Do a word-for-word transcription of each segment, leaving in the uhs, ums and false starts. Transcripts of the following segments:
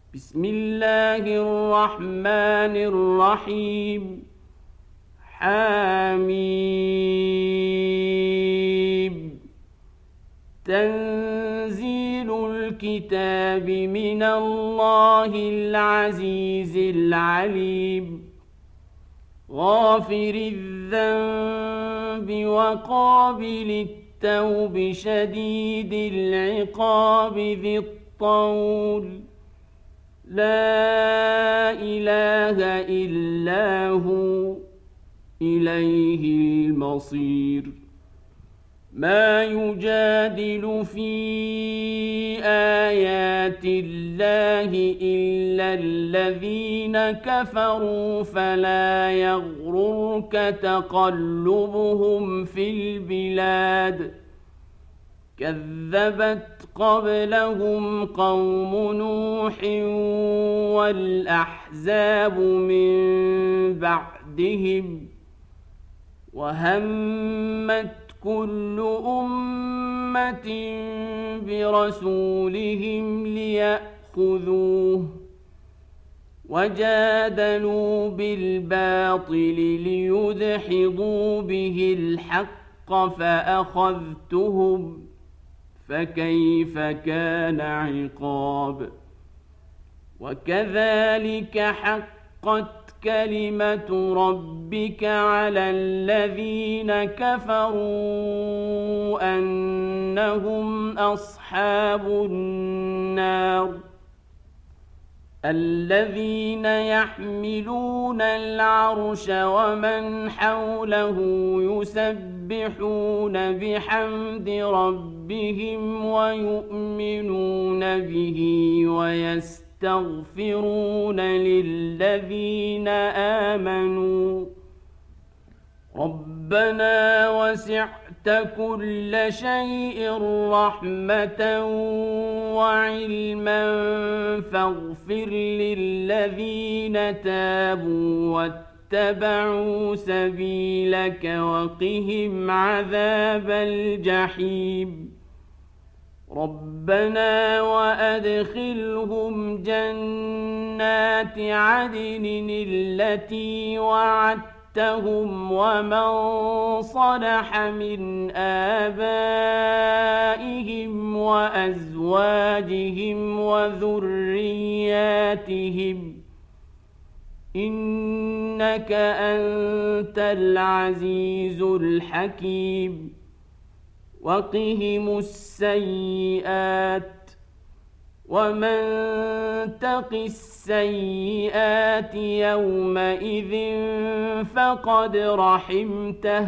بسم الله الرحمن الرحيم. حميم. تنزيل الكتاب من الله العزيز العليم. غافر الذنب وقابل التوب شديد العقاب ذي الطول. لا إله إلا هو إليه المصير. ما يجادل في آيات الله إلا الذين كفروا فلا يغررك تقلبهم في البلاد. كذبت قبلهم قوم نوح والأحزاب من بعدهم. وهمت كل أمة برسولهم ليأخذوه وجادلوا بالباطل ليدحضوا به الحق فأخذتهم فكيف كان عقاب. وكذلك حقت كلمة ربك على الذين كفروا أنهم أصحاب النار. الذين يحملون العرش ومن حوله يسبحون بحمد ربهم ويؤمنون به ويستغفرون للذين آمنوا ربنا وسعت كل شيء رحمة وعلما فاغفر للذين تابوا واتبعوا سبيلك وقهم عذاب الجحيم. ربنا وأدخلهم جنات عدن التي وعدتهم ومن صلح من آبائهم وأزواجهم وذرياتهم إنك أنت العزيز الحكيم. وقهم السيئات ومن تق السيئات يومئذ فقد رحمته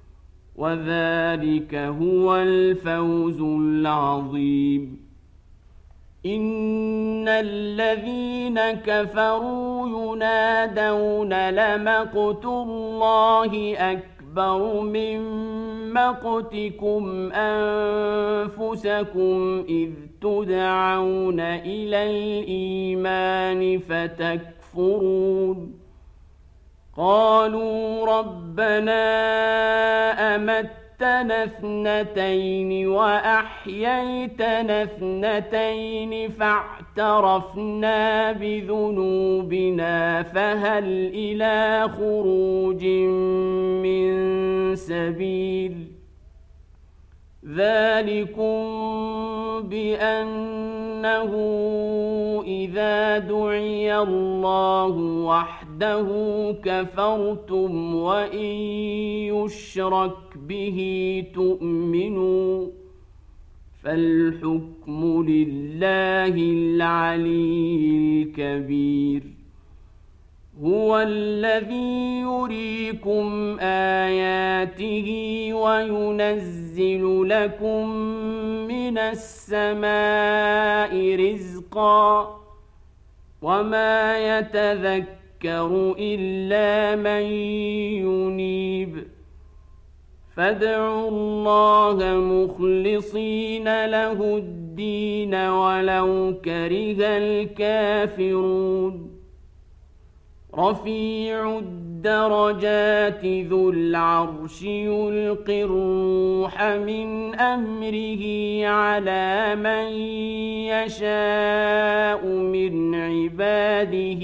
وذلك هو الفوز العظيم. إن الذين كفروا ينادون لمقت الله أكبر من مقتكم أنفسكم إذ تدعون إلى الإيمان فتكفرون. قالوا ربنا أمتنا اثنتين وأحييتنا اثنتين فاعترفنا بذنوبنا فهل إلى خروج من سبيل. ذلكم بأنه إذا دعي الله وحده كفرتم وإن يشرك به تؤمنوا فالحكم لله العلي الكبير. هو الذي يريكم آياته وينزل لكم من السماء رزقا وما يتذكر إلا من ينيب. فادعوا الله مخلصين له الدين ولو كره الكافرون. رفيع الدرجات ذو العرش يلقي الروح من أمره على من يشاء من عباده عباده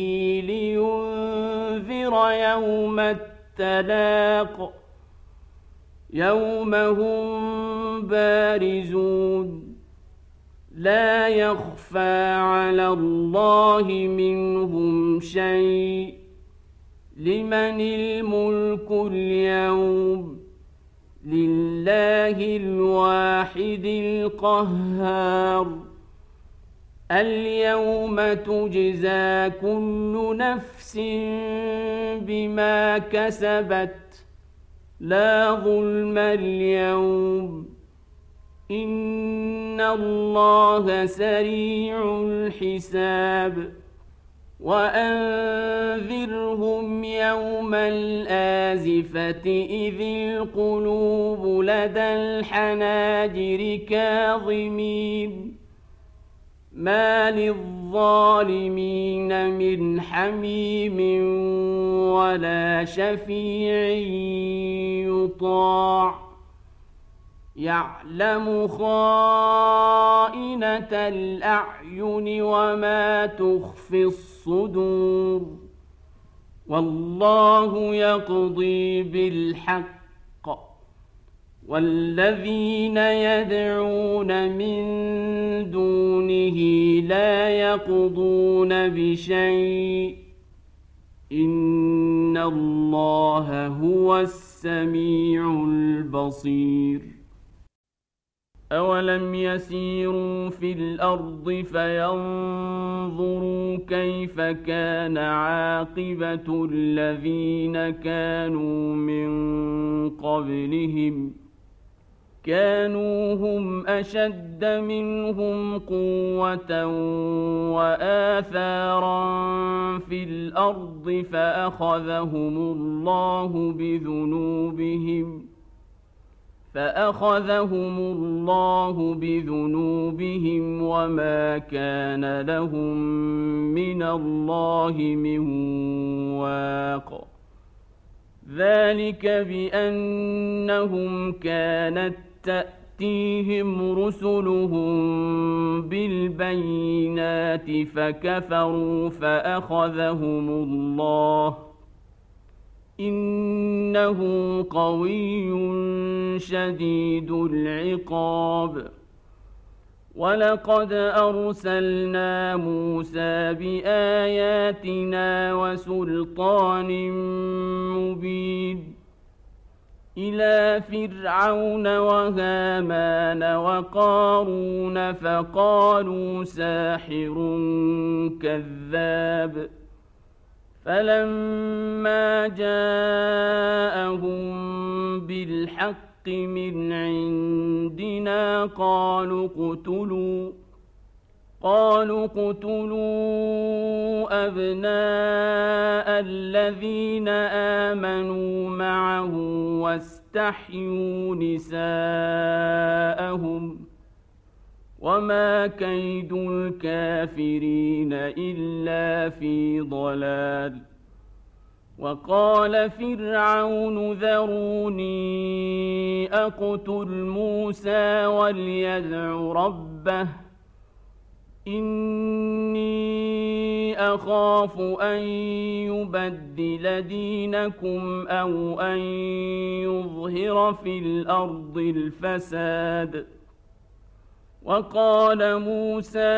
لينذر يوم التلاق يوم هم بارزون لا يخفى على الله منهم شيء لمن الملك اليوم لله الواحد القهار اليوم تجزى كل نفس بما كسبت لا ظلم اليوم إن الله سريع الحساب وأنذرهم يوم الآزفة إذ القلوب لدى الحناجر كاظمين ما للظالمين من حميم ولا شفيع يطاع يعلم خائنة الأعين وما تخفي الصدور والله يقضي بالحق والذين يدعون من دونه لا يقضون بشيء إن الله هو السميع البصير أولم يسيروا في الأرض فينظروا كيف كان عاقبة الذين كانوا من قبلهم كانوا هم أشد منهم قوة وآثارا في الأرض فأخذهم الله بذنوبهم فأخذهم الله بذنوبهم وما كان لهم من الله من واق ذلك بأنهم كانت تأتيهم رسلهم بالبينات فكفروا فأخذهم الله إنه قوي شديد العقاب ولقد أرسلنا موسى بآياتنا وسلطان مبين إلى فرعون وهامان وقارون فقالوا ساحر كذاب فلما جاءهم بالحق من عندنا قالوا اقتلوا قالوا اقتلوا أبناء الذين آمنوا معه واستحيوا نساءهم وما كيد الكافرين إلا في ضلال وقال فرعون ذروني أقتل موسى وليدع ربه إني أخاف أن يبدل دينكم أو أن يظهر في الأرض الفساد وقال موسى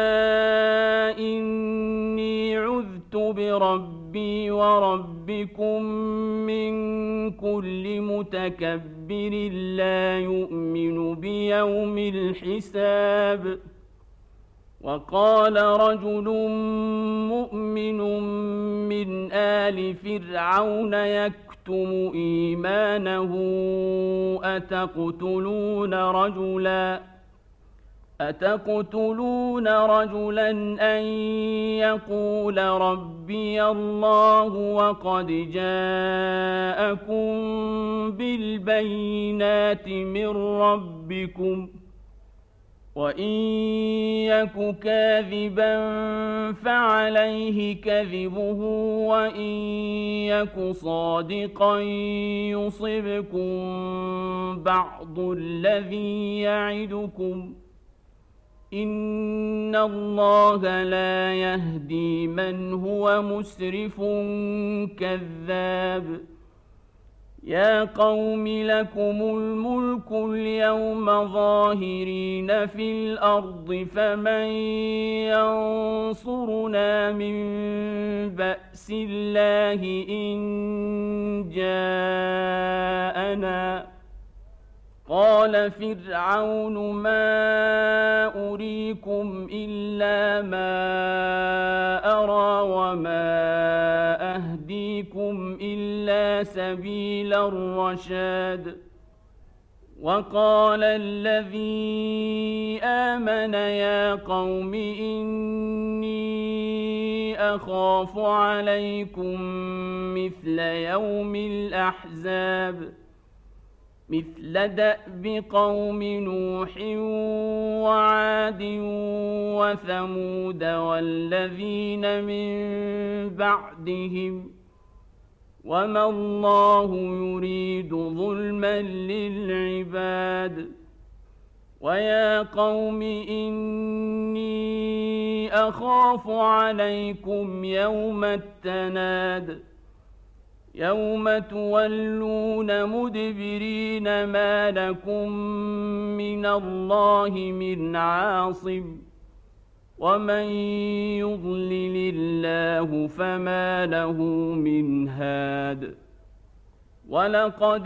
إني عذت بربي وربكم من كل متكبر لا يؤمن بيوم الحساب وقال رجل مؤمن من آل فرعون يكتم إيمانه أتقتلون رجلاً أتقتلون رجلا أن يقول ربي الله وقد جاءكم بالبينات من ربكم وإن يك كاذبا فعليه كذبه وإن يك صادقا يصبكم بعض الذي يعدكم إن الله لا يهدي من هو مسرف كذاب يا قوم لكم الملك اليوم ظاهرين في الأرض فمن ينصرنا من بأس الله إن جاءنا قال فرعون ما أريكم إلا ما أرى وما أهديكم إلا سبيل الرشاد وقال الذي آمن يا قوم إني أخاف عليكم مثل يوم الأحزاب مثل دأب قوم نوح وعاد وثمود والذين من بعدهم وما الله يريد ظلما للعباد ويا قوم إني أخاف عليكم يوم التناد يوم تولون مدبرين ما لكم من الله من عاصم ومن يضلل الله فما له من هاد ولقد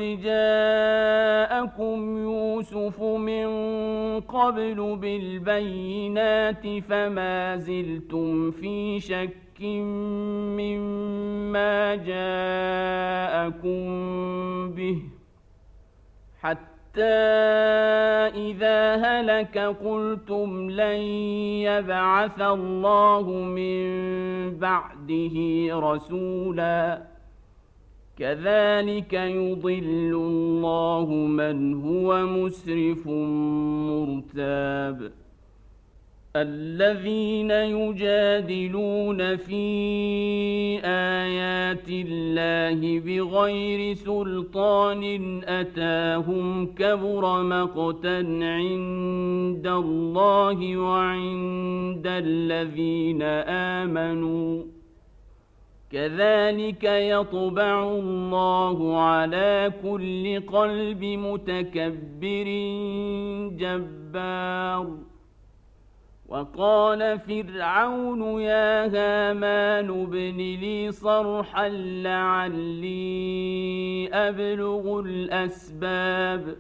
جاءكم يوسف من قبل بالبينات فما زلتم في شك مما جاءكم به حتى إذا هلك قلتم لن يبعث الله من بعده رسولا كذلك يضل الله من هو مسرف مرتاب الذين يجادلون في آيات الله بغير سلطان أتاهم كبر مقتا عند الله وعند الذين آمنوا كذلك يطبع الله على كل قلب متكبر جبار وقال فرعون يا هامان ابن لي صرحا لعلي أبلغ الأسباب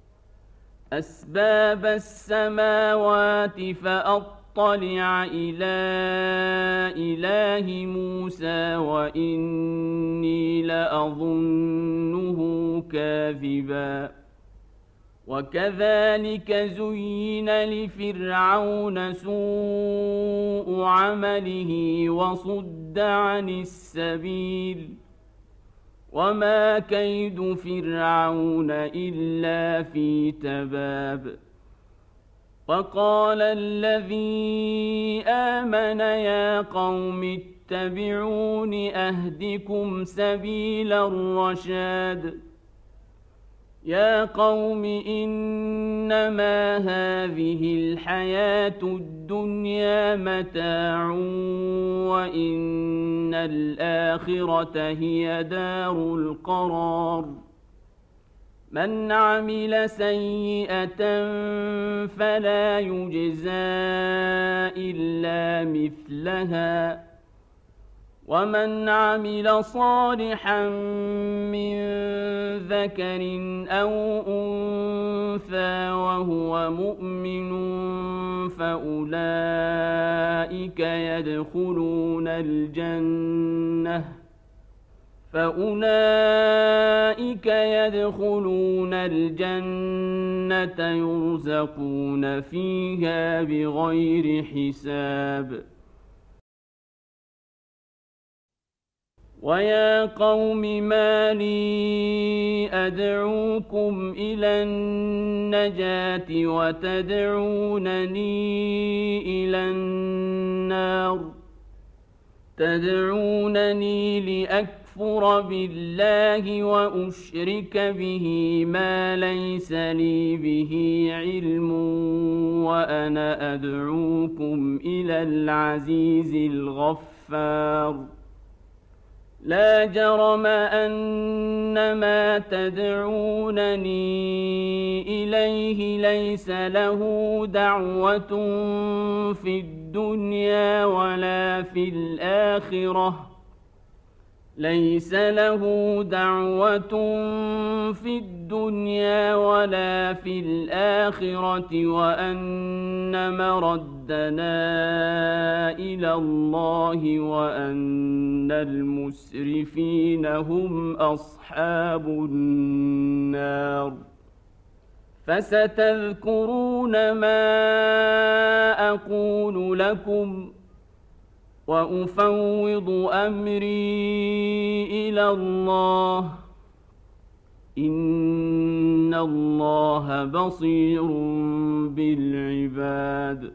أسباب السماوات فأطلع إلى إله موسى وإني لأظنه كاذبا وكذلك زين لفرعون سوء عمله وصد عن السبيل وما كيد فرعون إلا في تباب وقال الذي آمن يا قوم اتبعون أهدكم سبيل الرشاد يا قوم إنما هذه الحياة الدنيا متاع وإن الآخرة هي دار القرار من عمل سيئة فلا يجزى إلا مثلها ومن عمل صالحا من ذكر أو أنثى وهو مؤمن فأولئك يدخلون الجنة فأولئك يدخلون الجنة يرزقون فيها بغير حساب ويا قوم ما لي أدعوكم إلى النجاة وتدعونني إلى النار تدعونني لأكفر أكفر بالله وأشرك به ما ليس لي به علم وأنا أدعوكم إلى العزيز الغفار لا جرم أن ما تدعونني إليه ليس له دعوة في الدنيا ولا في الآخرة ليس له دعوة في الدنيا ولا في الآخرة وأن مردنا إلى الله وأن المسرفين هم أصحاب النار فستذكرون ما أقول لكم وأفوض أمري إلى الله إن الله بصير بالعباد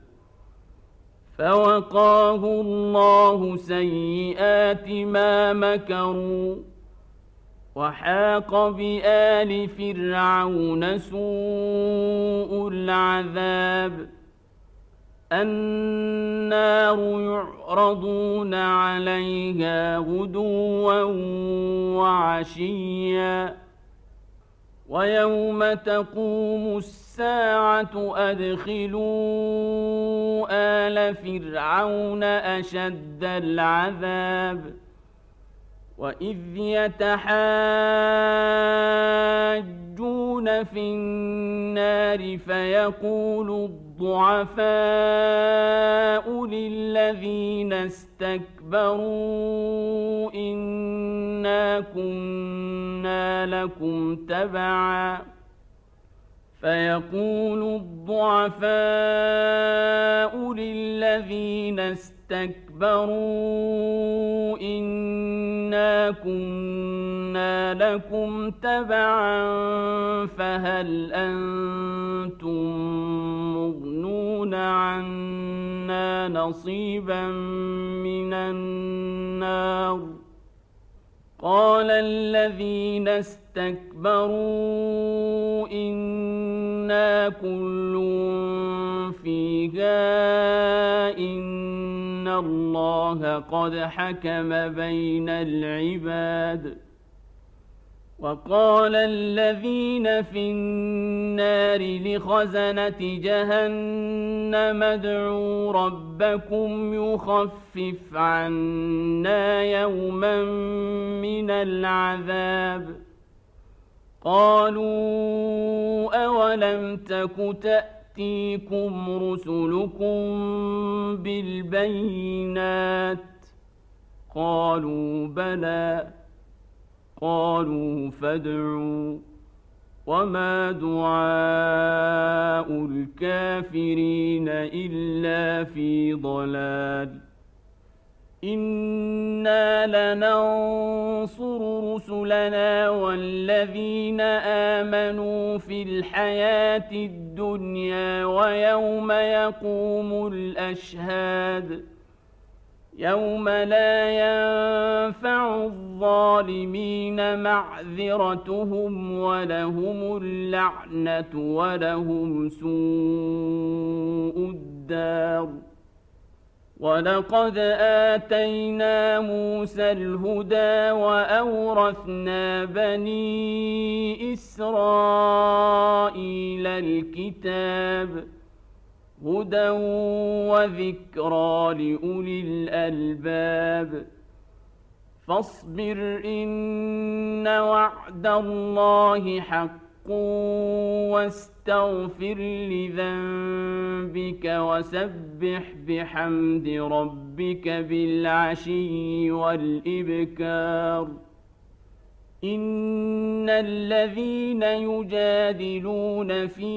فوقاه الله سيئات ما مكروا وحاق بآل فرعون سوء العذاب النار يعرضون عليها غدوا وعشيا ويوم تقوم الساعة أدخلوا آل فرعون أشد العذاب وإذ يتحاجون في النار فيقول الضعفاء للذين استكبروا إنا كنا لكم تبعا فيقول الضعفاء للذين استكبروا إنا كنا لكم تبعا فهل أنتم مغنون عنا نصيبا من النار قال الذين استكبروا إنا كل فيها إن الله قد حكم بين العباد وقال الذين في النار لخزنة جهنم ادعوا ربكم يخفف عنا يوما من العذاب قالوا أولم تك تأتيكم رسلكم بالبينات قالوا بلى قالوا فادعوا وما دعاء الكافرين إلا في ضلال إنا لننصر رسلنا والذين آمنوا في الحياة الدنيا ويوم يقوم الأشهاد يوم لا ينفع الظالمين معذرتهم ولهم اللعنة ولهم سوء الدار ولقد آتينا موسى الهدى وأورثنا بني إسرائيل الكتاب هدى وذكرى لأولي الألباب فاصبر إن وعد الله حق واستغفر لذنبك وسبح بحمد ربك بالعشي والإبكار إن الذين يجادلون في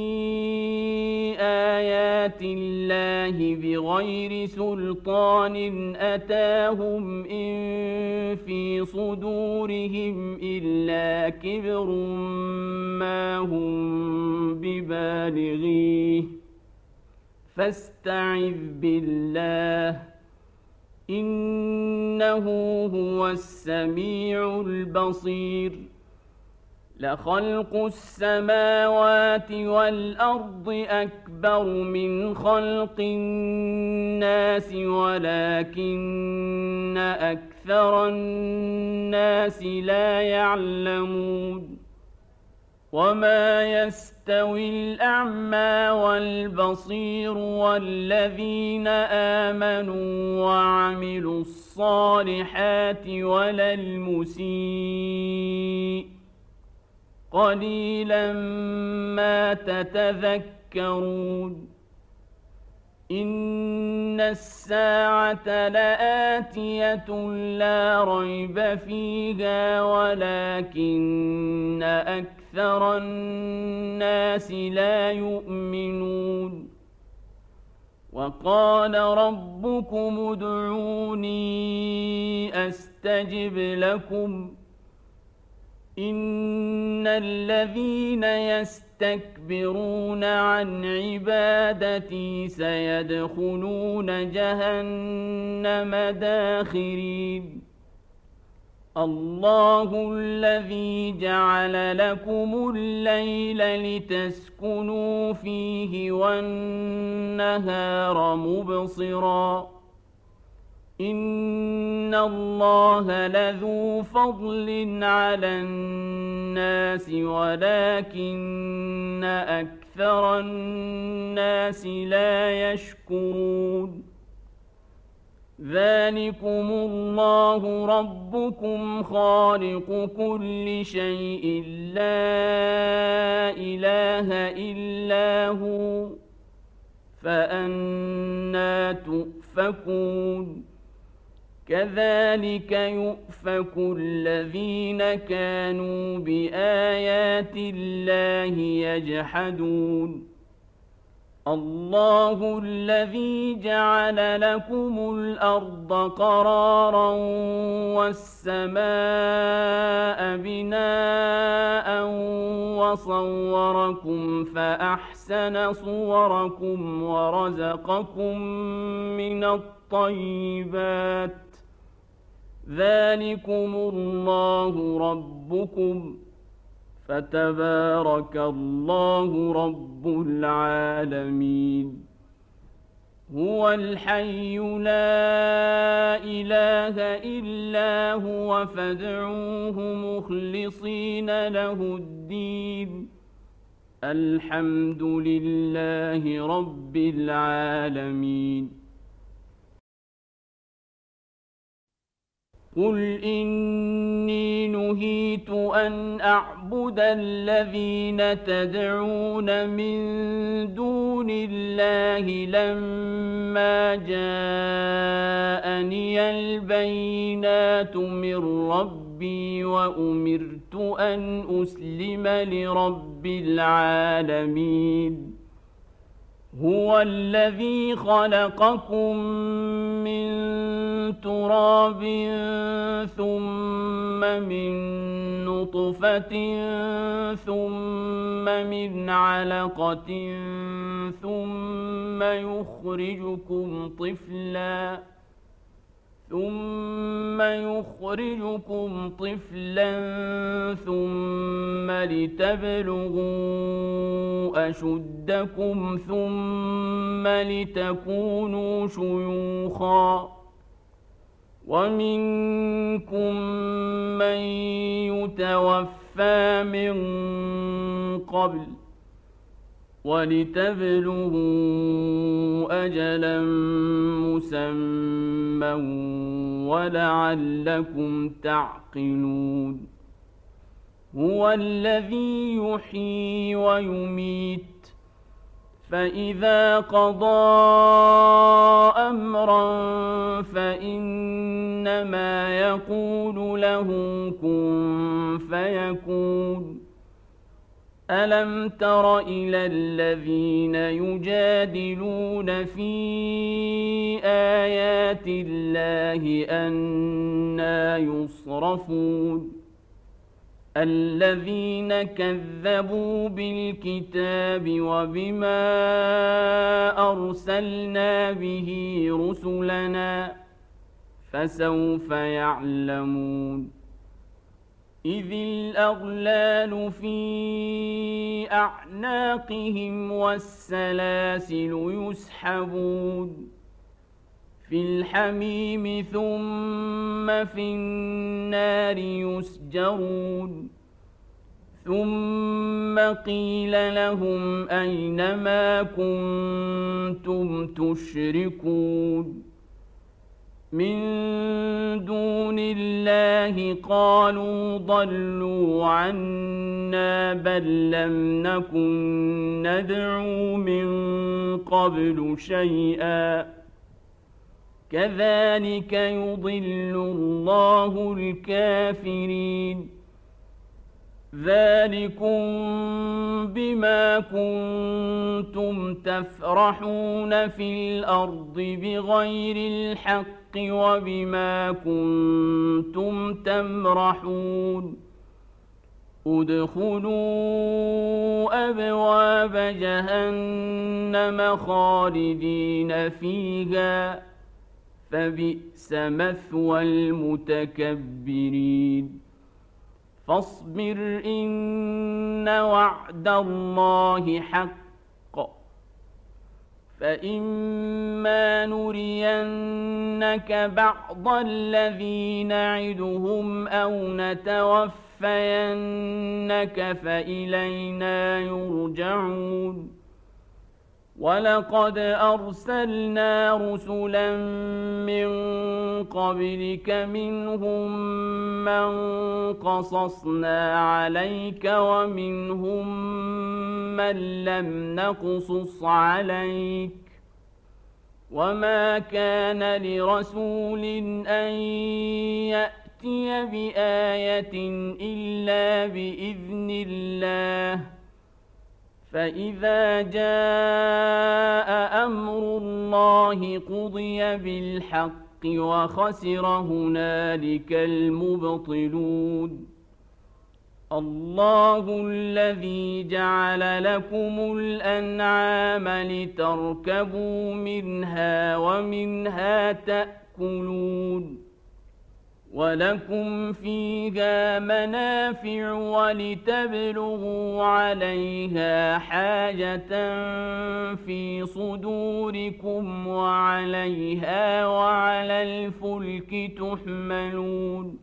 آيات الله بغير سلطان أتاهم إن في صدورهم إلا كبر ما هم ببالغيه فاستعذ بالله إن إنه هو السميع البصير لخلق السماوات والأرض أكبر من خلق الناس ولكن أكثر الناس لا يعلمون وما يستوي الأعمى والبصير والذين آمنوا وعملوا الصالحات ولا المسيء قليلا ما تتذكرون إن الساعة لآتية لا ريب فيها ولكن أكثر الناس لا يؤمنون وقال ربكم ادعوني أستجب لكم إن الذين يستكبرون عن عبادتي سيدخلون جهنم داخرين الله الذي جعل لكم الليل لتسكنوا فيه والنهار مبصراً إن الله لذو فضل على الناس ولكن أكثر الناس لا يشكرون ذلكم الله ربكم خالق كل شيء لا إله إلا هو فأنى تؤفكون كذلك يؤفك الذين كانوا بآيات الله يجحدون الله الذي جعل لكم الأرض قرارا والسماء بناء وصوركم فأحسن صوركم ورزقكم من الطيبات ذلكم الله ربكم فتبارك الله رب العالمين هو الحي لا إله إلا هو فادعوه مخلصين له الدين الحمد لله رب العالمين قل إني نهيت أن أعبد الذين تدعون من دون الله لما جاءني البينات من ربي وأمرت أن أسلم لرب العالمين هو الذي خلقكم من تراب ثم من نطفة ثم من علقة ثم يخرجكم طفلا ثم يخرجكم طفلا ثم لتبلغوا أشدكم ثم لتكونوا شيوخا ومنكم من يتوفى من قبل ولتبلغوا أجلا مسمى ولعلكم تعقلون هو الذي يحيي ويميت فإذا قضى أمرا فإنما يقول له كن فيكون ألم تر إلى الذين يجادلون في آيات الله أنى يصرفون الذين كذبوا بالكتاب وبما أرسلنا به رسلنا فسوف يعلمون إذ الأغلال في أعناقهم والسلاسل يسحبون في الحميم ثم في النار يسجرون ثم قيل لهم أين ما كنتم تشركون من دون الله قالوا ضلوا عنا بل لم نكن ندعو من قبل شيئا كذلك يضل الله الكافرين ذلكم بما كنتم تفرحون في الأرض بغير الحق وبما كنتم تمرحون ادخلوا أبواب جهنم خالدين فيها فبئس مثوى المتكبرين فاصبر إن وعد الله حق فإما نرينك بعض الذي نعدهم أو نتوفينك فإلينا يرجعون ولقد أرسلنا رسلا من قبلك منهم من قصصنا عليك ومنهم من لم نقصص عليك وما كان لرسول أن يأتي بآية إلا بإذن الله فإذا جاء أمر الله قضي بالحق وخسر هنالك المبطلون الله الذي جعل لكم الأنعام لتركبوا منها ومنها تأكلون ولكم فيها منافع ولتبلغوا عليها حاجة في صدوركم وعليها وعلى الفلك تحملون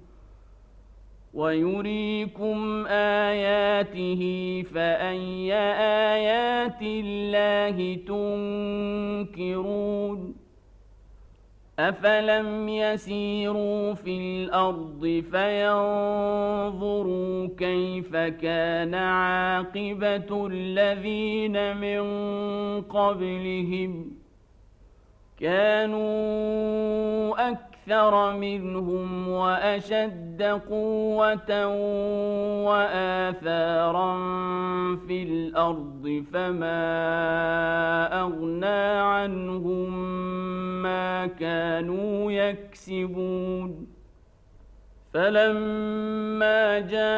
ويريكم آياته فأي آيات الله تنكرون أفلم يسيروا في الأرض فينظروا كيف كان عاقبة الذين من قبلهم كانوا أكثر منهم وأشد قوة وآثارا في الأرض فما أغنى عنهم ما كانوا يكسبون فلما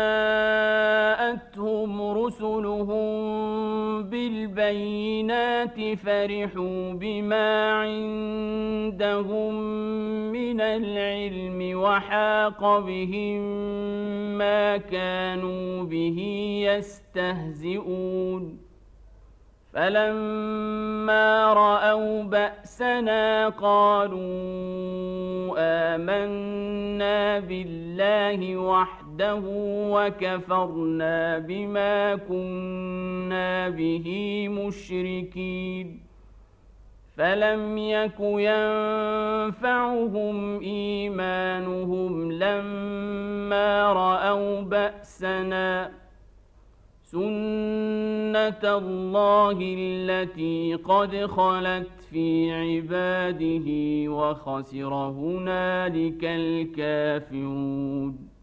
جاءتهم رسلهم بالبينات فرحوا بما عندهم من العلم وحاق بهم ما كانوا به يستهزئون فلما رأوا بأسنا قالوا آمنا بالله وحده وكفرنا بما كنا به مشركين فلم يك ينفعهم إيمانهم لما رأوا بأسنا سنة الله التي قد خلت في عباده وخسر هنالك الكافرون